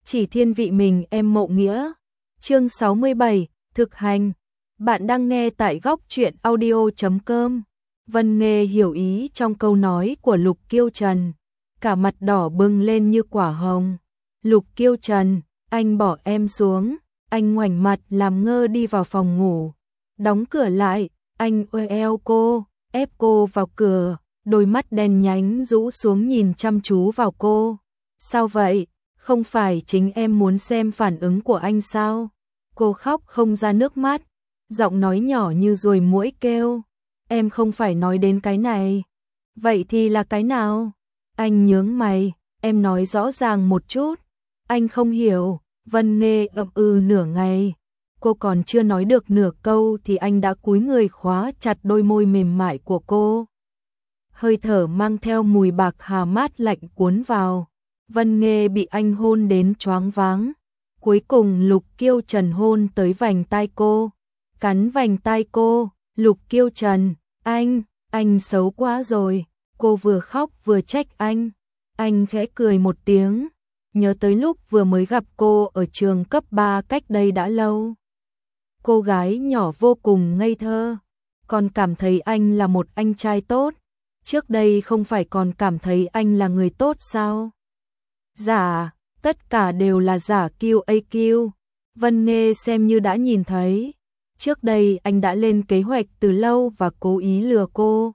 chỉ thiên vị mình em Mộ Nghĩa. Chương 67, thực hành. Bạn đang nghe tại góc truyện audio.com. Vân Nghê hiểu ý trong câu nói của Lục Kiêu Trần, cả mặt đỏ bừng lên như quả hồng. Lục Kiêu Trần, anh bỏ em xuống. Anh ngoảnh mặt làm ngơ đi vào phòng ngủ, đóng cửa lại. Anh eo cô, ép cô vào cửa, đôi mắt đen nhánh rũ xuống nhìn chăm chú vào cô. Sao vậy? Không phải chính em muốn xem phản ứng của anh sao? Cô khóc không ra nước mắt, giọng nói nhỏ như ruồi muỗi kêu. Em không phải nói đến cái này. Vậy thì là cái nào? Anh nhướng mày, em nói rõ ràng một chút. Anh không hiểu. Vân Nghê ậm ừ nửa ngày. Cô còn chưa nói được nửa câu thì anh đã cúi người khóa chặt đôi môi mềm mại của cô. Hơi thở mang theo mùi bạc hà mát lạnh cuốn vào. Vân Nghê bị anh hôn đến choáng váng. Cuối cùng Lục Kiêu Trần hôn tới vành tai cô, cắn vành tai cô. Lục Kiêu Trần, anh xấu quá rồi. Cô vừa khóc vừa trách anh. Anh khẽ cười một tiếng, nhớ tới lúc vừa mới gặp cô ở trường cấp 3 cách đây đã lâu. Cô gái nhỏ vô cùng ngây thơ, còn cảm thấy anh là một anh trai tốt. Trước đây không phải còn cảm thấy anh là người tốt sao? Giả, tất cả đều là giả QAQ. Vân Nghê xem như đã nhìn thấy. Trước đây anh đã lên kế hoạch từ lâu và cố ý lừa cô.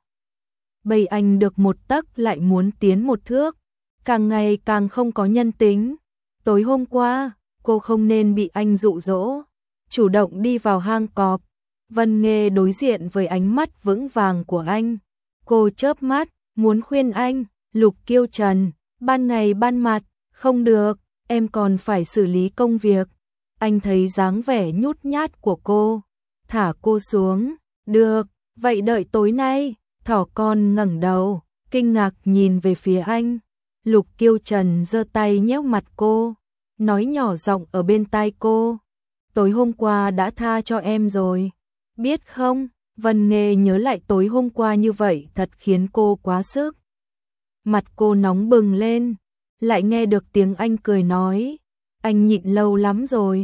Bây anh được một tấc lại muốn tiến một thước, càng ngày càng không có nhân tính. Tối hôm qua, cô không nên bị anh dụ dỗ, chủ động đi vào hang cọp. Vân Nghê đối diện với ánh mắt vững vàng của anh. Cô chớp mắt, muốn khuyên anh. Lục Kiêu Trần, ban ngày ban mặt, không được, em còn phải xử lý công việc. Anh thấy dáng vẻ nhút nhát của cô, thả cô xuống. Được, vậy đợi tối nay. Thỏ con ngẩng đầu, kinh ngạc nhìn về phía anh. Lục Kiêu Trần giơ tay nhéo mặt cô, nói nhỏ giọng ở bên tai cô. Tối hôm qua đã tha cho em rồi, biết không? Vân Nghê nhớ lại tối hôm qua như vậy thật khiến cô quá sức. Mặt cô nóng bừng lên, lại nghe được tiếng anh cười nói. Anh nhịn lâu lắm rồi.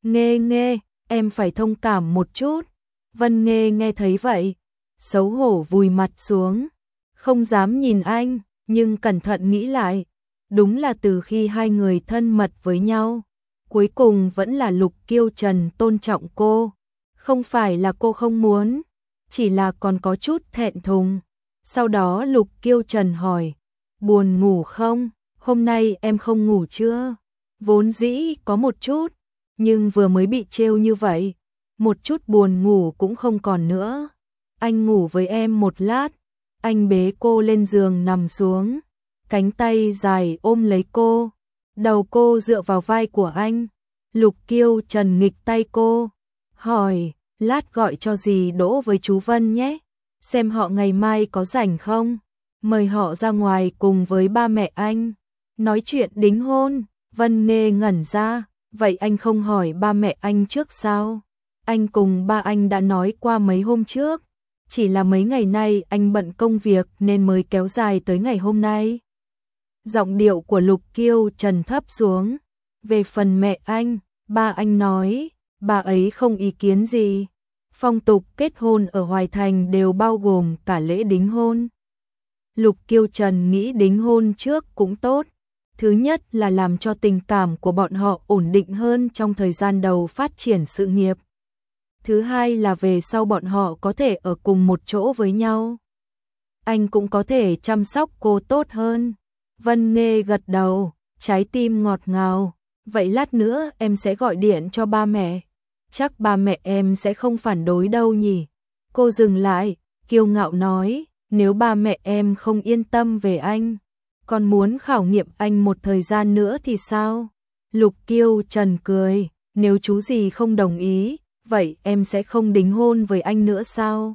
Nghê, em phải thông cảm một chút. Vân Nghê nghe thấy vậy, xấu hổ vùi mặt xuống, không dám nhìn anh, nhưng cẩn thận nghĩ lại. Đúng là từ khi hai người thân mật với nhau, cuối cùng vẫn là Lục Kiêu Trần tôn trọng cô. Không phải là cô không muốn, chỉ là còn có chút thẹn thùng. Sau đó Lục Kiêu Trần hỏi, buồn ngủ không? Hôm nay em không ngủ chưa? Vốn dĩ có một chút, nhưng vừa mới bị trêu như vậy, một chút buồn ngủ cũng không còn nữa. Anh ngủ với em một lát. Anh bế cô lên giường nằm xuống, cánh tay dài ôm lấy cô, đầu cô dựa vào vai của anh. Lục Kiêu Trần nghịch tay cô, hỏi, lát gọi cho dì Đỗ với chú Vân nhé, xem họ ngày mai có rảnh không, mời họ ra ngoài cùng với ba mẹ anh, nói chuyện đính hôn. Vân Nghê ngẩn ra, vậy anh không hỏi ba mẹ anh trước sao? Anh cùng ba anh đã nói qua mấy hôm trước, chỉ là mấy ngày nay anh bận công việc nên mới kéo dài tới ngày hôm nay. Giọng điệu của Lục Kiêu Trần thấp xuống. Về phần mẹ anh, ba anh nói, bà ấy không ý kiến gì. Phong tục kết hôn ở Hoài Thành đều bao gồm cả lễ đính hôn. Lục Kiêu Trần nghĩ đính hôn trước cũng tốt. Thứ nhất là làm cho tình cảm của bọn họ ổn định hơn trong thời gian đầu phát triển sự nghiệp. Thứ hai là về sau bọn họ có thể ở cùng một chỗ với nhau. Anh cũng có thể chăm sóc cô tốt hơn. Vân Nghê gật đầu, trái tim ngọt ngào. Vậy lát nữa em sẽ gọi điện cho ba mẹ. Chắc ba mẹ em sẽ không phản đối đâu nhỉ? Cô dừng lại, kiêu ngạo nói, nếu ba mẹ em không yên tâm về anh, còn muốn khảo nghiệm anh một thời gian nữa thì sao? Lục Kiêu Trần cười, nếu chú gì không đồng ý, vậy em sẽ không đính hôn với anh nữa sao?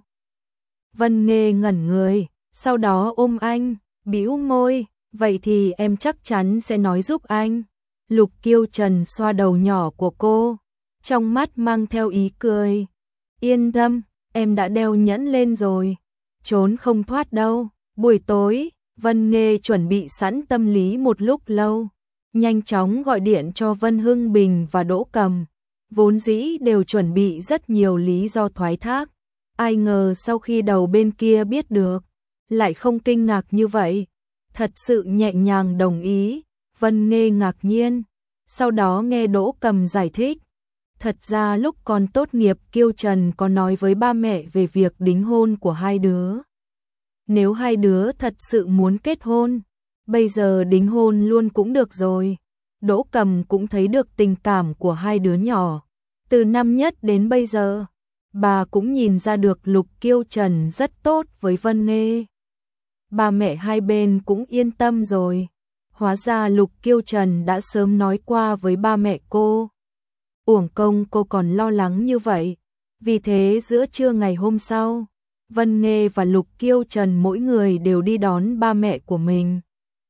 Vân Nghê ngẩn người, sau đó ôm anh, bĩu môi, vậy thì em chắc chắn sẽ nói giúp anh. Lục Kiêu Trần xoa đầu nhỏ của cô, trong mắt mang theo ý cười. Yên tâm, em đã đeo nhẫn lên rồi, trốn không thoát đâu. Buổi tối, Vân Nghê chuẩn bị sẵn tâm lý một lúc lâu, nhanh chóng gọi điện cho Vân Hưng Bình và Đỗ Cầm, vốn dĩ đều chuẩn bị rất nhiều lý do thoái thác. Ai ngờ sau khi đầu bên kia biết được, lại không kinh ngạc như vậy, thật sự nhẹ nhàng đồng ý. Vân Nghê ngạc nhiên, sau đó nghe Đỗ Cầm giải thích. Thật ra lúc còn tốt nghiệp Kiêu Trần có nói với ba mẹ về việc đính hôn của hai đứa. Nếu hai đứa thật sự muốn kết hôn, bây giờ đính hôn luôn cũng được rồi. Đỗ Cầm cũng thấy được tình cảm của hai đứa nhỏ. Từ năm nhất đến bây giờ, bà cũng nhìn ra được Lục Kiêu Trần rất tốt với Vân Nghê. Ba mẹ hai bên cũng yên tâm rồi. Hóa ra Lục Kiêu Trần đã sớm nói qua với ba mẹ cô. Uổng công cô còn lo lắng như vậy. Vì thế giữa trưa ngày hôm sau, Vân Nghê và Lục Kiêu Trần mỗi người đều đi đón ba mẹ của mình.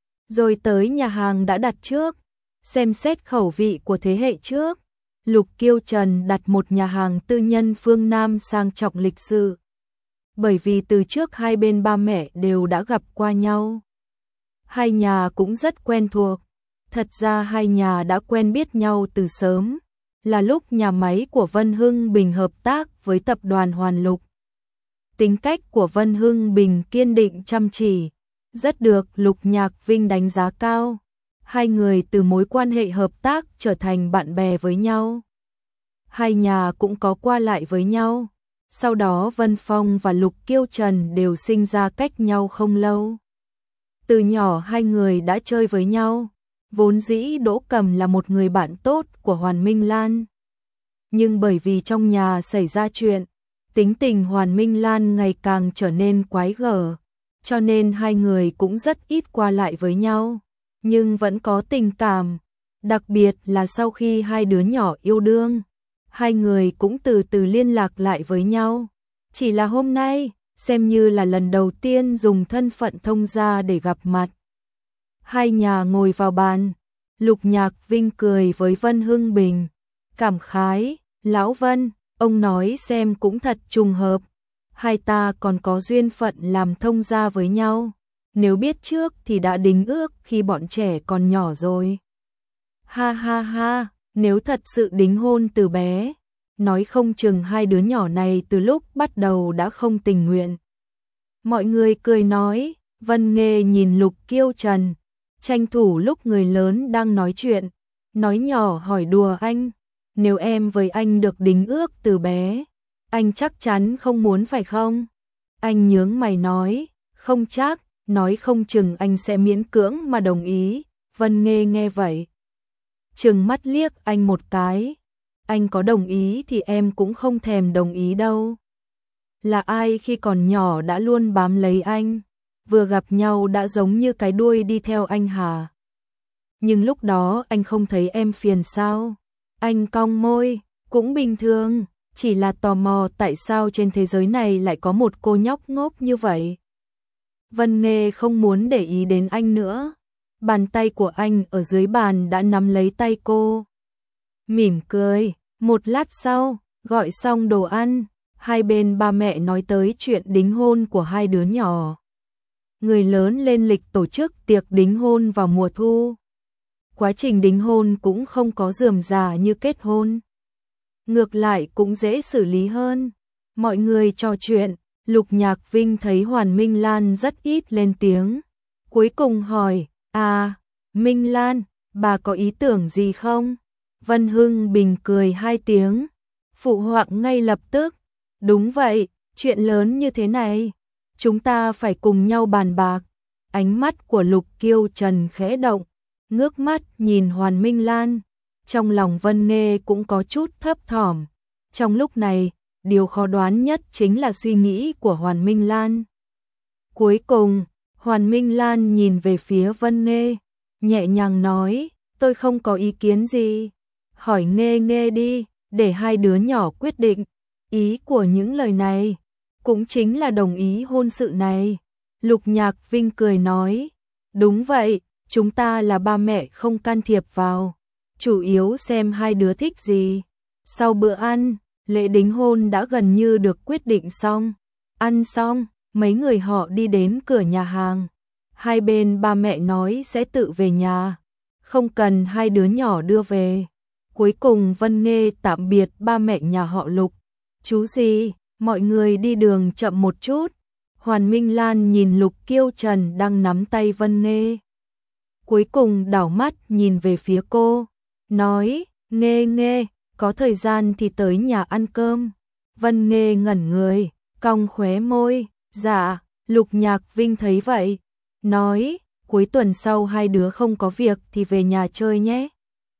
Rồi tới nhà hàng đã đặt trước, xem xét khẩu vị của thế hệ trước. Lục Kiêu Trần đặt một nhà hàng tư nhân phương Nam sang trọng lịch sự. Bởi vì từ trước hai bên ba mẹ đều đã gặp qua nhau. Hai nhà cũng rất quen thuộc. Thật ra hai nhà đã quen biết nhau từ sớm, là lúc nhà máy của Vân Hưng Bình hợp tác với tập đoàn Hoàn Lục. Tính cách của Vân Hưng Bình kiên định chăm chỉ, rất được Lục Nhạc Vinh đánh giá cao. Hai người từ mối quan hệ hợp tác trở thành bạn bè với nhau. Hai nhà cũng có qua lại với nhau. Sau đó Vân Phong và Lục Kiêu Trần đều sinh ra cách nhau không lâu. Từ nhỏ hai người đã chơi với nhau. Vốn dĩ Đỗ Cầm là một người bạn tốt của Hoàn Minh Lan. Nhưng bởi vì trong nhà xảy ra chuyện, tính tình Hoàn Minh Lan ngày càng trở nên quái gở, cho nên hai người cũng rất ít qua lại với nhau, nhưng vẫn có tình cảm, đặc biệt là sau khi hai đứa nhỏ yêu đương, hai người cũng từ từ liên lạc lại với nhau. Chỉ là hôm nay, xem như là lần đầu tiên dùng thân phận thông gia để gặp mặt. Hai nhà ngồi vào bàn, Lục Nhạc Vinh cười với Vân Hưng Bình, cảm khái, Lão Vân, ông nói xem cũng thật trùng hợp, hai ta còn có duyên phận làm thông gia với nhau, nếu biết trước thì đã đính ước khi bọn trẻ còn nhỏ rồi. Ha ha ha, nếu thật sự đính hôn từ bé, nói không chừng hai đứa nhỏ này từ lúc bắt đầu đã không tình nguyện. Mọi người cười nói, Vân Nghê nhìn Lục Kiêu Trần, tranh thủ lúc người lớn đang nói chuyện, nói nhỏ hỏi đùa anh, nếu em với anh được đính ước từ bé, anh chắc chắn không muốn phải không? Anh nhướng mày nói, không chắc, nói không chừng anh sẽ miễn cưỡng mà đồng ý. Vân Nghê nghe vậy, trừng mắt liếc anh một cái, anh có đồng ý thì em cũng không thèm đồng ý đâu. Là ai khi còn nhỏ đã luôn bám lấy anh, vừa gặp nhau đã giống như cái đuôi đi theo anh hả? Nhưng lúc đó anh không thấy em phiền sao? Anh cong môi, cũng bình thường, chỉ là tò mò tại sao trên thế giới này lại có một cô nhóc ngốc như vậy. Vân Nghê không muốn để ý đến anh nữa, bàn tay của anh ở dưới bàn đã nắm lấy tay cô. Mỉm cười, một lát sau, gọi xong đồ ăn, hai bên ba mẹ nói tới chuyện đính hôn của hai đứa nhỏ. Người lớn lên lịch tổ chức tiệc đính hôn vào mùa thu. Quá trình đính hôn cũng không có rườm rà như kết hôn. Ngược lại cũng dễ xử lý hơn. Mọi người trò chuyện, Lục Nhạc Vinh thấy Hoàn Minh Lan rất ít lên tiếng. Cuối cùng hỏi, à, Minh Lan, bà có ý tưởng gì không? Vân Hưng Bình cười hai tiếng, phụ họa ngay lập tức. Đúng vậy, chuyện lớn như thế này, chúng ta phải cùng nhau bàn bạc. Ánh mắt của Lục Kiêu Trần khẽ động, ngước mắt nhìn Hoàn Minh Lan. Trong lòng Vân Nghê cũng có chút thấp thỏm. Trong lúc này, điều khó đoán nhất chính là suy nghĩ của Hoàn Minh Lan. Cuối cùng, Hoàn Minh Lan nhìn về phía Vân Nghê, nhẹ nhàng nói, tôi không có ý kiến gì. Hỏi Nghê Nghê đi, để hai đứa nhỏ quyết định. Ý của những lời này, cũng chính là đồng ý hôn sự này. Lục Nhạc Vinh cười nói, đúng vậy, chúng ta là ba mẹ không can thiệp vào, chủ yếu xem hai đứa thích gì. Sau bữa ăn, lễ đính hôn đã gần như được quyết định xong. Ăn xong, mấy người họ đi đến cửa nhà hàng. Hai bên ba mẹ nói sẽ tự về nhà, không cần hai đứa nhỏ đưa về. Cuối cùng Vân Nghê tạm biệt ba mẹ nhà họ Lục. Chú gì, mọi người đi đường chậm một chút. Hoàn Minh Lan nhìn Lục Kiêu Trần đang nắm tay Vân Nghê. Cuối cùng đảo mắt nhìn về phía cô, nói, Nghê Nghê, có thời gian thì tới nhà ăn cơm. Vân Nghê ngẩn người, cong khóe môi, dạ. Lục Nhạc Vinh thấy vậy, nói, cuối tuần sau hai đứa không có việc thì về nhà chơi nhé.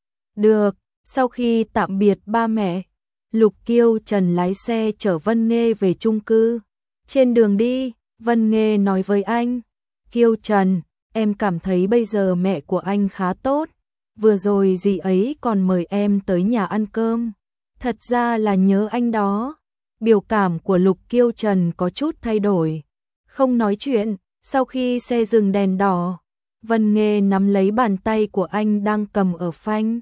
Được, sau khi tạm biệt ba mẹ, Lục Kiêu Trần lái xe chở Vân Nghê về chung cư. Trên đường đi, Vân Nghê nói với anh, Kiêu Trần, em cảm thấy bây giờ mẹ của anh khá tốt. Vừa rồi dì ấy còn mời em tới nhà ăn cơm. Thật ra là nhớ anh đó. Biểu cảm của Lục Kiêu Trần có chút thay đổi. Không nói chuyện, sau khi xe dừng đèn đỏ, Vân Nghê nắm lấy bàn tay của anh đang cầm ở phanh.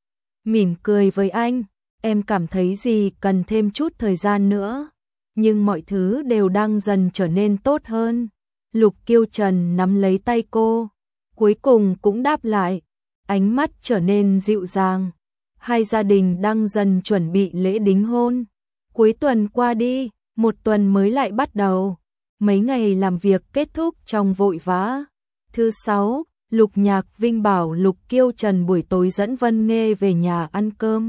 Mỉm cười với anh, em cảm thấy gì cần thêm chút thời gian nữa. Nhưng mọi thứ đều đang dần trở nên tốt hơn. Lục Kiêu Trần nắm lấy tay cô, cuối cùng cũng đáp lại, ánh mắt trở nên dịu dàng. Hai gia đình đang dần chuẩn bị lễ đính hôn. Cuối tuần qua đi, một tuần mới lại bắt đầu. Mấy ngày làm việc kết thúc trong vội vã. Thứ sáu, Lục Nhạc Vinh bảo Lục Kiêu Trần buổi tối dẫn Vân Nghê về nhà ăn cơm.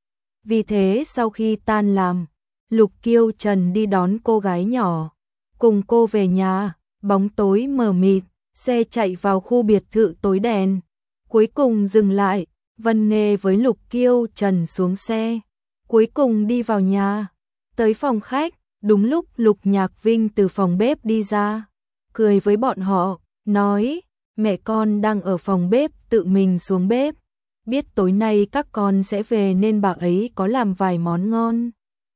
Vì thế sau khi tan làm, Lục Kiêu Trần đi đón cô gái nhỏ, cùng cô về nhà. Bóng tối mờ mịt, xe chạy vào khu biệt thự tối đèn. Cuối cùng dừng lại, Vân Nghê với Lục Kiêu Trần xuống xe. Cuối cùng đi vào nhà, tới phòng khách, đúng lúc Lục Nhạc Vinh từ phòng bếp đi ra, cười với bọn họ, nói, mẹ con đang ở phòng bếp tự mình xuống bếp. Biết tối nay các con sẽ về nên bà ấy có làm vài món ngon.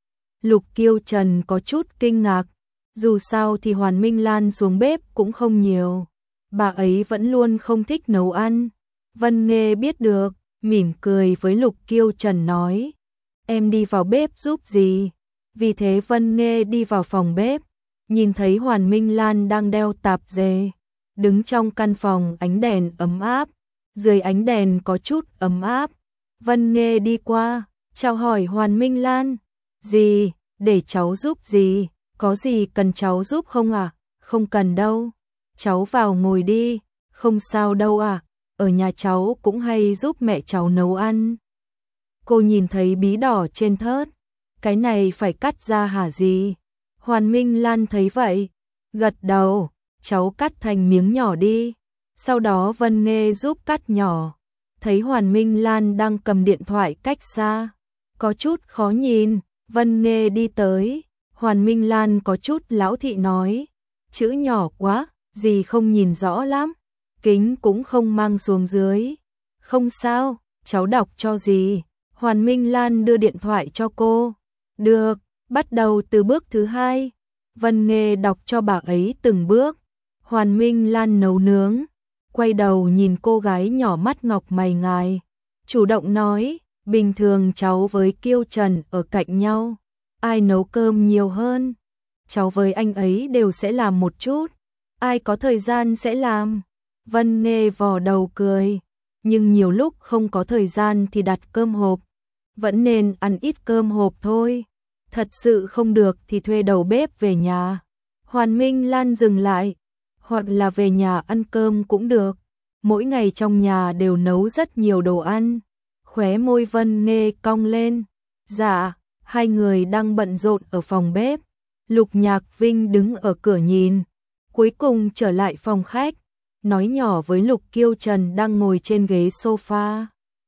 Lục Kiêu Trần có chút kinh ngạc, dù sao thì Hoàn Minh Lan xuống bếp cũng không nhiều. Bà ấy vẫn luôn không thích nấu ăn. Vân Nghê biết được, mỉm cười với Lục Kiêu Trần nói, em đi vào bếp giúp gì. Vì thế Vân Nghê đi vào phòng bếp, nhìn thấy Hoàn Minh Lan đang đeo tạp dề, đứng trong căn phòng ánh đèn ấm áp, dưới ánh đèn có chút ấm áp. Vân Nghê đi qua, chào hỏi Hoàn Minh Lan, dì, để cháu giúp dì, có gì cần cháu giúp không à? Không cần đâu, cháu vào ngồi đi, không sao đâu à, ở nhà cháu cũng hay giúp mẹ cháu nấu ăn. Cô nhìn thấy bí đỏ trên thớt, cái này phải cắt ra hả dì? Hoàn Minh Lan thấy vậy, gật đầu, cháu cắt thành miếng nhỏ đi. Sau đó Vân Nghê giúp cắt nhỏ, thấy Hoàn Minh Lan đang cầm điện thoại cách xa, có chút khó nhìn. Vân Nghê đi tới, Hoàn Minh Lan có chút lão thị nói, chữ nhỏ quá, dì không nhìn rõ lắm, kính cũng không mang xuống dưới. Không sao, cháu đọc cho dì. Hoàn Minh Lan đưa điện thoại cho cô. Được, bắt đầu từ bước thứ 2. Vân Nghê đọc cho bà ấy từng bước. Hoàn Minh Lan nấu nướng, quay đầu nhìn cô gái nhỏ mắt ngọc mày ngài, chủ động nói, bình thường cháu với Kiêu Trần ở cạnh nhau, ai nấu cơm nhiều hơn, cháu với anh ấy đều sẽ làm một chút, ai có thời gian sẽ làm. Vân Nghê vò đầu cười, nhưng nhiều lúc không có thời gian thì đặt cơm hộp, vẫn nên ăn ít cơm hộp thôi, thật sự không được thì thuê đầu bếp về nhà. Hoàn Minh Lan dừng lại, hoặc là về nhà ăn cơm cũng được, mỗi ngày trong nhà đều nấu rất nhiều đồ ăn. Khóe môi Vân Nghê cong lên, dạ. Hai người đang bận rộn ở phòng bếp, Lục Nhạc Vinh đứng ở cửa nhìn, cuối cùng trở lại phòng khách, nói nhỏ với Lục Kiêu Trần đang ngồi trên ghế sofa.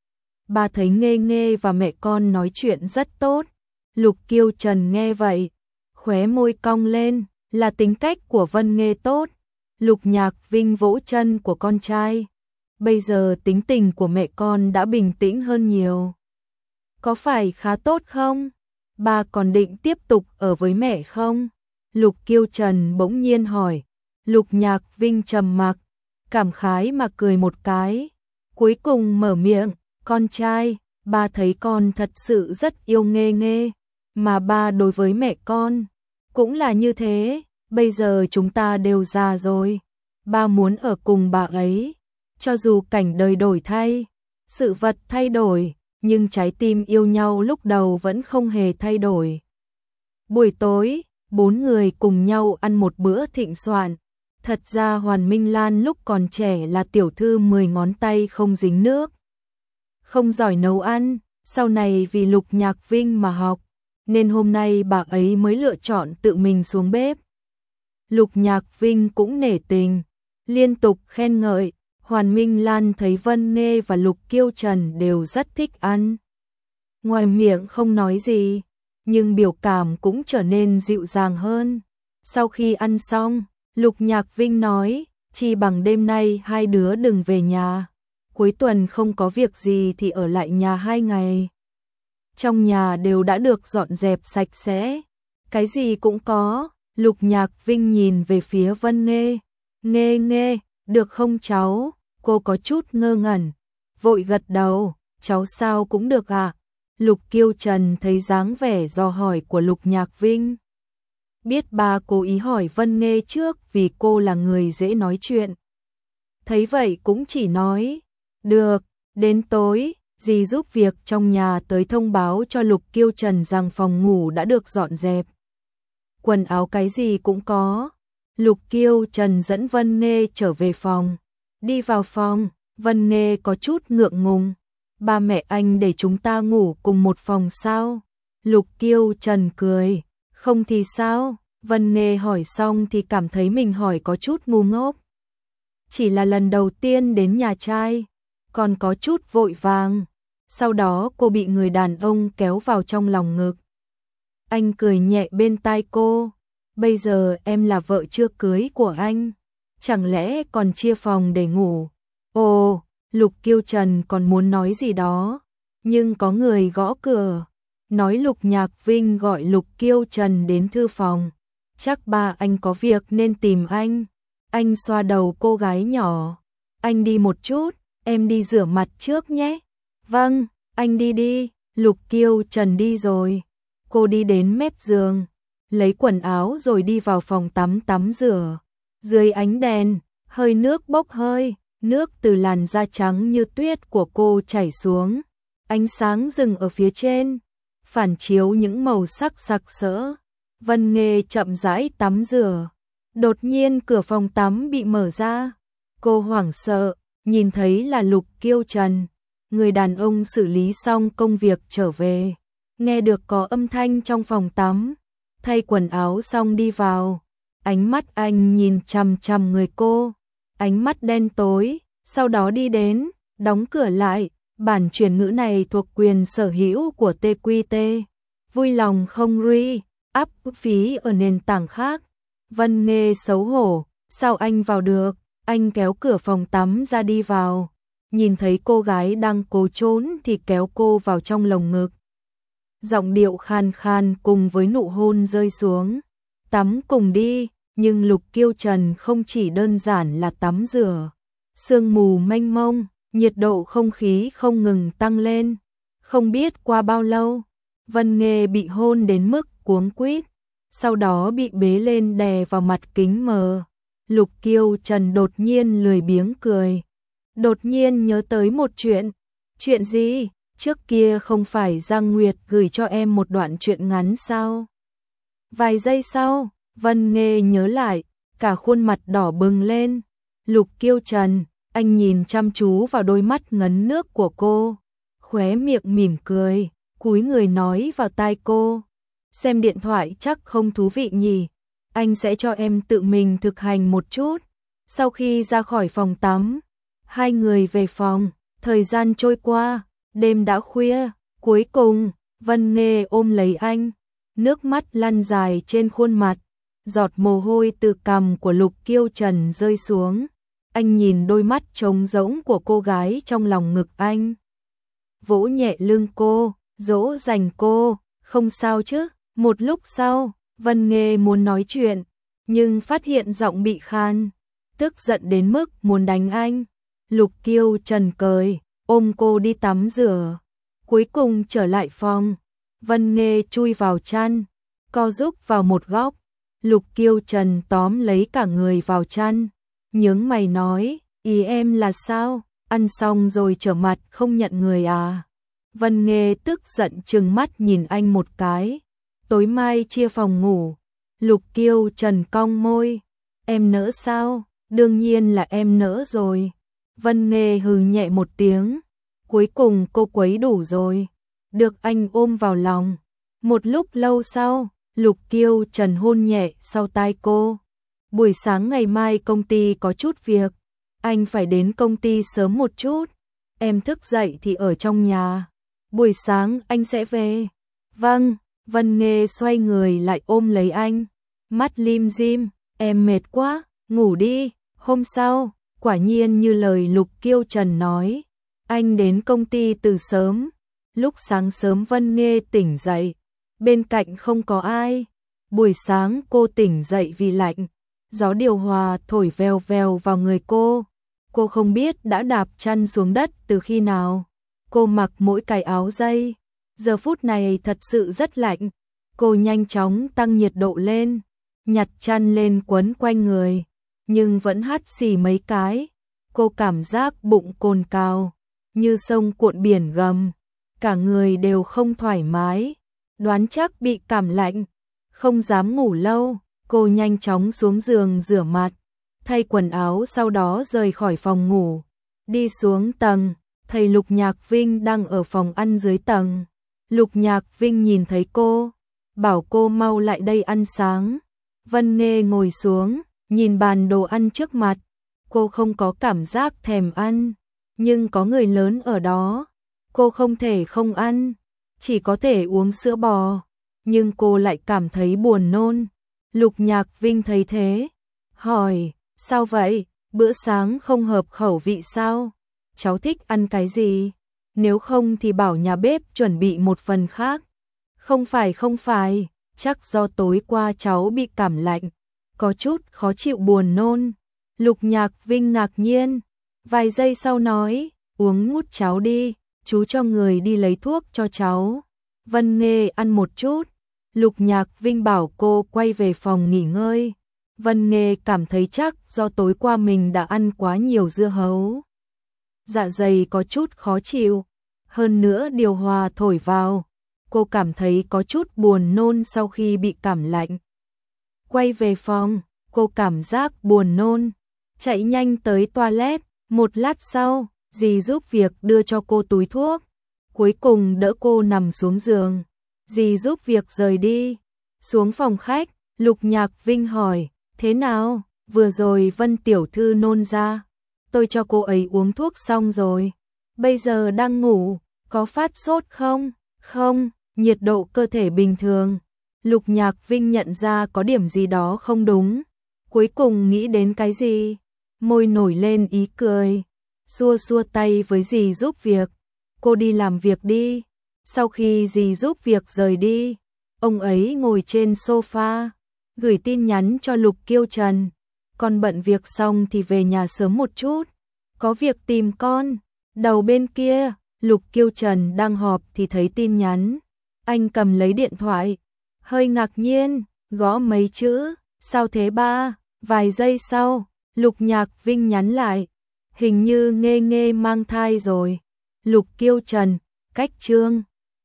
Bà thấy Nghê Nghê và mẹ con nói chuyện rất tốt. Lục Kiêu Trần nghe vậy, khóe môi cong lên, là tính cách của Vân Nghê tốt. Lục Nhạc Vinh vỗ chân của con trai, bây giờ tính tình của mẹ con đã bình tĩnh hơn nhiều. Có phải khá tốt không? Bà còn định tiếp tục ở với mẹ không? Lục Kiêu Trần bỗng nhiên hỏi. Lục Nhạc Vinh trầm mặc, cảm khái mà cười một cái, cuối cùng mở miệng, con trai, ba thấy con thật sự rất yêu Nghê Nghê, mà ba đối với mẹ con cũng là như thế, bây giờ chúng ta đều già rồi, ba muốn ở cùng bà ấy, Cho dù cảnh đời đổi thay, sự vật thay đổi, nhưng trái tim yêu nhau lúc đầu vẫn không hề thay đổi. Buổi tối, 4 người cùng nhau ăn một bữa thịnh soạn. Thật ra Hoàn Minh Lan lúc còn trẻ là tiểu thư 10 ngón tay không dính nước. Không giỏi nấu ăn, sau này vì Lục Nhạc Vinh mà học, nên hôm nay bà ấy mới lựa chọn tự mình xuống bếp. Lục Nhạc Vinh cũng nể tình, liên tục khen ngợi. Hoàn Minh Lan thấy Vân Nghê và Lục Kiêu Trần đều rất thích ăn. Ngoài miệng không nói gì, nhưng biểu cảm cũng trở nên dịu dàng hơn. Sau khi ăn xong, Lục Nhạc Vinh nói, chi bằng đêm nay hai đứa đừng về nhà. Cuối tuần không có việc gì thì ở lại nhà 2 ngày. Trong nhà đều đã được dọn dẹp sạch sẽ. Cái gì cũng có. Lục Nhạc Vinh nhìn về phía Vân Nghê. Nghê nghê, được không cháu? Cô có chút ngơ ngẩn, vội gật đầu, cháu sao cũng được ạ. Lục Kiêu Trần thấy dáng vẻ dò hỏi của Lục Nhạc Vinh. Biết ba cố ý hỏi Vân Nghê trước vì cô là người dễ nói chuyện. Thấy vậy cũng chỉ nói, được, đến tối, dì giúp việc trong nhà tới thông báo cho Lục Kiêu Trần rằng phòng ngủ đã được dọn dẹp. Quần áo cái gì cũng có. Lục Kiêu Trần dẫn Vân Nghê trở về phòng. Đi vào phòng, Vân Nghê có chút ngượng ngùng. Ba mẹ anh để chúng ta ngủ cùng một phòng sao? Lục Kiêu Trần cười. Không thì sao? Vân Nghê hỏi xong thì cảm thấy mình hỏi có chút ngu ngốc. Chỉ là lần đầu tiên đến nhà trai, còn có chút vội vàng. Sau đó cô bị người đàn ông kéo vào trong lòng ngực. Anh cười nhẹ bên tai cô. Bây giờ em là vợ chưa cưới của anh, chẳng lẽ còn chia phòng để ngủ? Ồ, Lục Kiêu Trần còn muốn nói gì đó, nhưng có người gõ cửa, nói Lục Nhạc Vinh gọi Lục Kiêu Trần đến thư phòng. Chắc ba anh có việc nên tìm anh. Anh xoa đầu cô gái nhỏ. Anh đi một chút, em đi rửa mặt trước nhé. Vâng, anh đi đi. Lục Kiêu Trần đi rồi. Cô đi đến mép giường, lấy quần áo rồi đi vào phòng tắm rửa. Dưới ánh đèn, hơi nước bốc hơi, nước từ làn da trắng như tuyết của cô chảy xuống. Ánh sáng dừng ở phía trên, phản chiếu những màu sắc sặc sỡ. Vân Nghê chậm rãi tắm rửa. Đột nhiên cửa phòng tắm bị mở ra. Cô hoảng sợ, nhìn thấy là Lục Kiêu Trần. Người đàn ông xử lý xong công việc trở về. Nghe được có âm thanh trong phòng tắm. Thay quần áo xong đi vào. Ánh mắt anh nhìn chằm chằm người cô. Ánh mắt đen tối, sau đó đi đến, đóng cửa lại. Bản chuyển ngữ này thuộc quyền sở hữu của TQT. Vui lòng không up phí ở nền tảng khác. Vân Nghê xấu hổ, sao anh vào được? Anh kéo cửa phòng tắm ra đi vào. Nhìn thấy cô gái đang cố trốn thì kéo cô vào trong lồng ngực. Giọng điệu khan khan cùng với nụ hôn rơi xuống. Tắm cùng đi, nhưng Lục Kiêu Trần không chỉ đơn giản là tắm rửa. Sương mù mênh mông, nhiệt độ không khí không ngừng tăng lên. Không biết qua bao lâu, Vân Nghê bị hôn đến mức cuống quýt, sau đó bị bế lên đè vào mặt kính mờ. Lục Kiêu Trần đột nhiên lười biếng cười. Đột nhiên nhớ tới một chuyện. Chuyện gì? Trước kia không phải Giang Nguyệt gửi cho em một đoạn truyện ngắn sao? Vài giây sau, Vân Nghê nhớ lại, cả khuôn mặt đỏ bừng lên. Lục Kiêu Trần, anh nhìn chăm chú vào đôi mắt ngấn nước của cô, khóe miệng mỉm cười, cúi người nói vào tai cô. Xem điện thoại chắc không thú vị nhỉ? Anh sẽ cho em tự mình thực hành một chút. Sau khi ra khỏi phòng tắm, hai người về phòng, thời gian trôi qua, đêm đã khuya, cuối cùng, Vân Nghê ôm lấy anh, nước mắt lăn dài trên khuôn mặt, giọt mồ hôi từ cằm của Lục Kiêu Trần rơi xuống. Anh nhìn đôi mắt trống rỗng của cô gái trong lòng ngực anh. Vỗ nhẹ lưng cô, dỗ dành cô, không sao chứ? Một lúc sau, Vân Nghê muốn nói chuyện, nhưng phát hiện giọng bị khan, tức giận đến mức muốn đánh anh. Lục Kiêu Trần cười, ôm cô đi tắm rửa. Cuối cùng trở lại phòng, Vân Nghê chui vào chăn, co rúm vào một góc. Lục Kiêu Trần tóm lấy cả người vào chăn, nhướng mày nói, Ý em là sao? Ăn xong rồi trở mặt không nhận người à? Vân Nghê tức giận trừng mắt nhìn anh một cái. Tối mai chia phòng ngủ. Lục Kiêu Trần cong môi. Em nỡ sao? Đương nhiên là em nỡ rồi. Vân Nghê hừ nhẹ một tiếng. Cuối cùng cô quấy đủ rồi. Được anh ôm vào lòng. Một lúc lâu sau, Lục Kiêu Trần hôn nhẹ sau tai cô. Buổi sáng ngày mai công ty có chút việc. Anh phải đến công ty sớm một chút. Em thức dậy thì ở trong nhà. Buổi sáng anh sẽ về. Vâng, Vân Nghê xoay người lại ôm lấy anh. Mắt lim dim, em mệt quá, ngủ đi. Hôm sau, quả nhiên như lời Lục Kiêu Trần nói. Anh đến công ty từ sớm. Lúc sáng sớm Vân Nghê tỉnh dậy. Bên cạnh không có ai. Buổi sáng cô tỉnh dậy vì lạnh. Gió điều hòa thổi vèo vèo vào người cô. Cô không biết đã đạp chân xuống đất từ khi nào. Cô mặc mỗi cái áo dây. Giờ phút này thật sự rất lạnh. Cô nhanh chóng tăng nhiệt độ lên. Nhặt chăn lên quấn quanh người. Nhưng vẫn hắt xì mấy cái. Cô cảm giác bụng cồn cào. Như sông cuộn biển gầm. Cả người đều không thoải mái. Đoán chắc bị cảm lạnh. Không dám ngủ lâu. Cô nhanh chóng xuống giường rửa mặt. Thay quần áo sau đó rời khỏi phòng ngủ. Đi xuống tầng. Thầy Lục Nhạc Vinh đang ở phòng ăn dưới tầng. Lục Nhạc Vinh nhìn thấy cô. Bảo cô mau lại đây ăn sáng. Vân Nghê ngồi xuống. Nhìn bàn đồ ăn trước mặt. Cô không có cảm giác thèm ăn. Nhưng có người lớn ở đó. Cô không thể không ăn. Chỉ có thể uống sữa bò. Nhưng cô lại cảm thấy buồn nôn. Lục Nhạc Vinh thấy thế. Hỏi, sao vậy? Bữa sáng không hợp khẩu vị sao? Cháu thích ăn cái gì? Nếu không thì bảo nhà bếp chuẩn bị một phần khác. Không phải, chắc do tối qua cháu bị cảm lạnh. Có chút khó chịu buồn nôn. Lục Nhạc Vinh ngạc nhiên. Vài giây sau nói, uống ngút cháo đi, chú cho người đi lấy thuốc cho cháu. Vân Nghê ăn một chút. Lục Nhạc Vinh bảo cô quay về phòng nghỉ ngơi. Vân Nghê cảm thấy chắc do tối qua mình đã ăn quá nhiều dưa hấu. Dạ dày có chút khó chịu. Hơn nữa điều hòa thổi vào. Cô cảm thấy có chút buồn nôn sau khi bị cảm lạnh. Quay về phòng, cô cảm giác buồn nôn. Chạy nhanh tới toilet. Một lát sau, dì giúp việc đưa cho cô túi thuốc. Cuối cùng đỡ cô nằm xuống giường. Dì giúp việc rời đi. Xuống phòng khách, Lục Nhạc Vinh hỏi, thế nào? Vừa rồi Vân tiểu thư nôn ra. Tôi cho cô ấy uống thuốc xong rồi. Bây giờ đang ngủ, có phát sốt không? Không, nhiệt độ cơ thể bình thường. Lục Nhạc Vinh nhận ra có điểm gì đó không đúng. Cuối cùng nghĩ đến cái gì? Môi nổi lên ý cười. Xua xua tay với dì giúp việc. Cô đi làm việc đi. Sau khi dì giúp việc rời đi, ông ấy ngồi trên sofa, gửi tin nhắn cho Lục Kiêu Trần. Con bận việc xong thì về nhà sớm một chút. Có việc tìm con. Đầu bên kia, Lục Kiêu Trần đang họp thì thấy tin nhắn. Anh cầm lấy điện thoại, hơi ngạc nhiên, gõ mấy chữ, sao thế ba? Vài giây sau, Lục Nhạc Vinh nhắn lại, hình như Nghê Nghê mang thai rồi. Lục Kiêu Trần, cách chương.